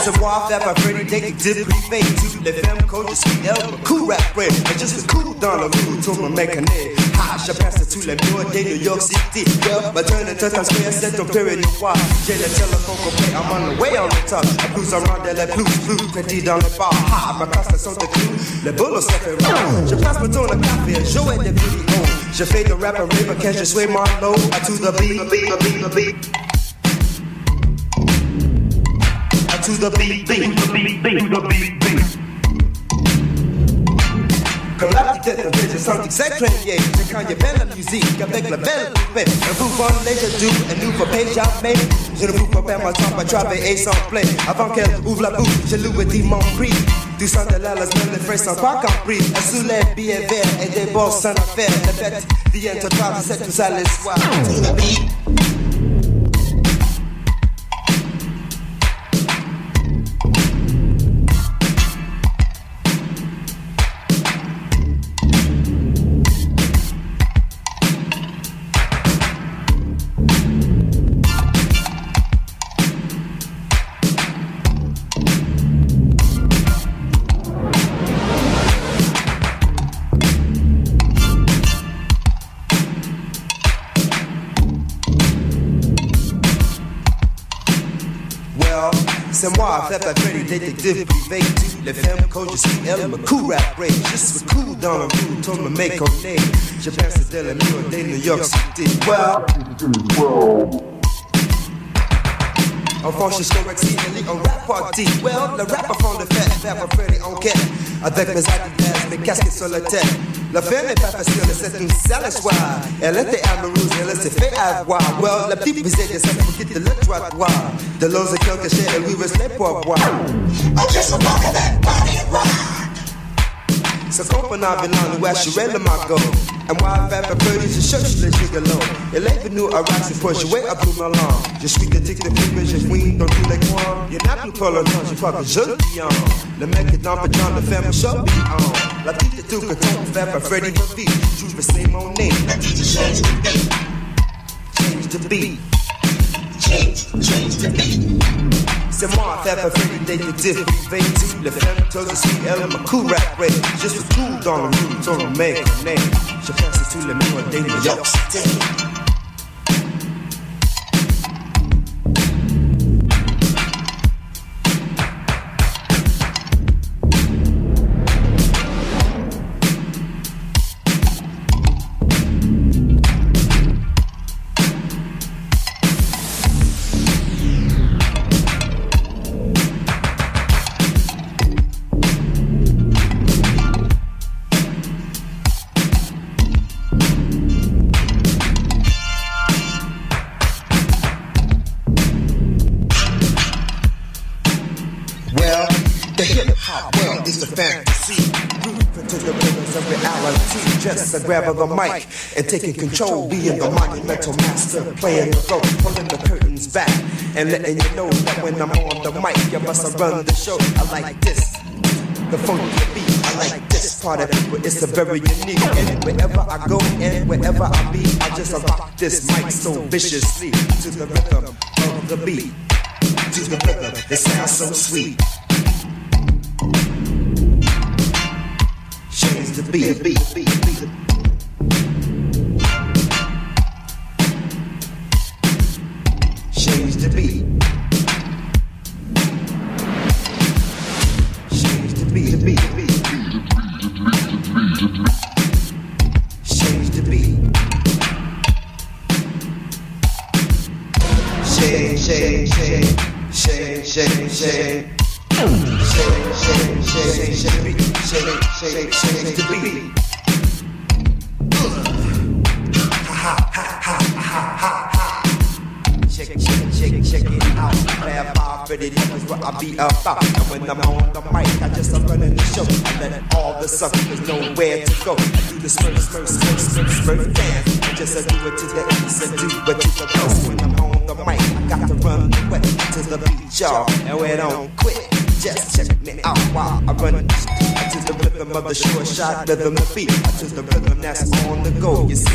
C'est moi, faire pas Freddy, détective privé. Tu les femmes, coach, je suis elle, cool rap bread. Et juste cool dans le mood, tout me make a nez. Ha, je passe tous les mots de New York City. Well, ma turn into Times Square, c'est ton période noir. J'ai le téléphone complet, I'm on the way on the top. I blues around there, les blues, petit dans le bar. Ha, ma casse sont de clous, les boulots se fait round. Je passe mon tour de café, jouer des vidéos. Je fais de rap and rap, quand je suis mon low. To the beat, to the beat. To the beat. Comme la petite tête, je sens que c'est créé. C'est quand il y a belle musique, avec la belle poupée. Un vous vendez, je do, un nouveau page jamais. Je ne vous pas perdre mon temps à travailler sans play. Avant qu'elle ouvre la bouche, je lui dis mon prix. Du sang de l'alas, même les frères sont pas compris. Elle soulève billets verts et des bosses sans affaire. La fête vient totale, c'est tout ça l'espoir. To the beat. C'est moi, fait pas Freddy, détective privé. Les femmes, coach, je suis elle, me cool rap break. Je suis cool dans le mood, tout me make a name. Je pense de la New York City. Well. Enfant, je suis correct, c'est un rap party. Well, le rapper fond de fête, fait pas Freddy en quête. Avec mes adidas, mes casquettes sur la tête. La femme n'est pas facile, c'est une sale soir. Elle était amoureuse, elle s'est fait avoir. Well, la petite visée de cette pour quitter le trottoir. De l'eau, c'est quelque chose, elle lui restait pour boire. I just walk in that body rock. Så Copenhagen on where she read my go. And while Pepper Birdie, je cherche le gigolo. Elle est venue à Rock, c'est pour jouer à Blue Melon. Je suis de tic de plus, je fouine dans tous les coins. Y'en a plus pour le nom, je crois que je le dis en. Le mec est dans le genre de femme, je be on. La petite est tout que ton Pepper Freddy the beat. Je veux say mon name. La petite change the beat. Change the beat. Change the beat. C'est moi, Pepper Freddy, détective privé. Les femmes, toi, je suis elle, ma cool rap break. Je suis cool dans le mood, ton make a name. Je pense à tous les mots de New York City. Just a grab of the mic and taking control, being the monumental master, playing the role, pulling the curtains back and letting you know that when I'm on the mic, you must run the show. I like this, the funky beat. I like this part of it, it's a very unique. And wherever I go and wherever I be, I just rock this mic so viciously to the rhythm of the beat. To the rhythm, it sounds so sweet. Change the beat. Change the beat. Change the beat. Change the beat. Shake. Shake the beat. Check it out. Bad vibe, ready, that's what I be about. And when I'm on the mic, I just running the show. I let all the suckers know where to go. I do the smurf dance. I just do it to the east and do it to the west. When I'm on the mic, I got to run the way to the beat, y'all. And we don't quit. Just check me out while I run to the rhythm of the short shot rhythm of beat. To the rhythm that's on the go, you see.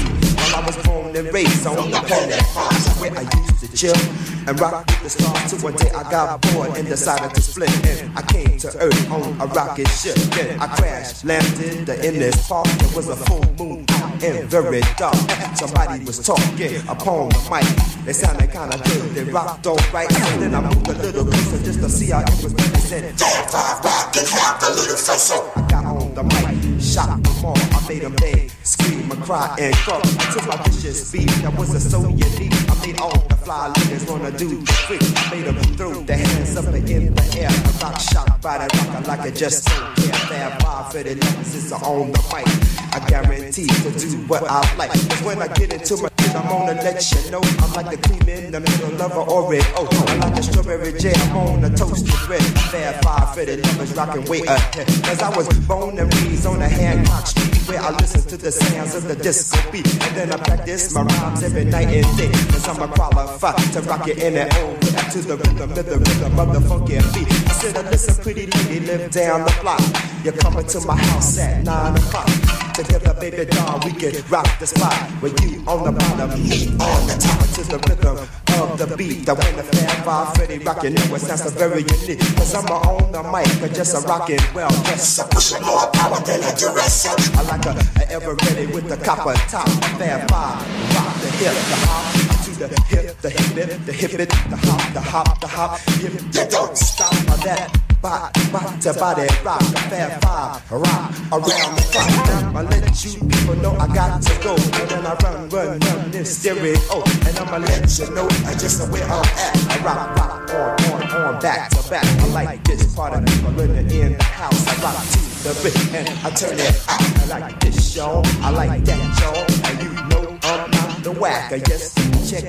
Well, I was born and raised on the planet Mars, where I used to chill and rock with the stars. Till one day I got bored and decided to split. And I came to Earth on a rocket ship. Then I crashed, landed in this park. It was a full moon out and very dark. Somebody was talking upon the mic. They sounded kinda good, they rocked alright. And then I moved a little closer just to see how it was done. They said, Jack 5 rock and have the little so. I got on the mic, shot them all. I made them beg, scream and cry and crawl. I took my vicious beat, that wasn't so unique. I made all the fly ladies wanna do the freak. I made them throw their hands up in the air. I rock shot by the rocker like I just don't care. Fab 5 for the numbers is on the mic. I guarantee to do what I like. Cause when I get into my shit, I'm gonna let you know I'm like the cream in the middle of an Oreo. I'm like a strawberry jam on a toasted bread. Fab 5 for the numbers rockin' way ahead. Cause I was born and raised on a Hancock Street, where I listen to the sounds of the disco beat. And then I practice my rhymes every night and day. Cause I'm a qualified to rock it in and over to the rhythm of the funky beat. I said, listen, pretty lady, live down the block. You're coming to my house at 9 o'clock. Together, baby doll, we can rock the spot. With you on the bottom, me on the top. To the rhythm of the beat. That when the Fab 5 Freddy rockin', it sounds so very unique. Cause I'm on the mic, but just a rockin', well, just a pushing more power than a Duracell. I like a ever ready with the copper top. Fab 5, rock the hip, the hop. To the hip, the hip it, the hip it, the hop, the hop, the hop. You don't stop on that. Bot to body rock, a Fab 5 rock around the clock. I let you people know I got to go, and then I run this stereo, and I'ma let you know just where I'm at. I rock on, back to back. I like this part of people in the house. I rock to the beat and I turn it out. I like this, y'all. I like that, y'all. And you know I'm not the whack. I just check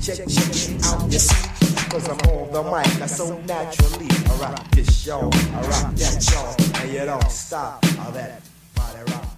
it out. You see? Cause I'm on the mic, I so naturally. I rock this show, I rock that show, and you don't stop all that body rock.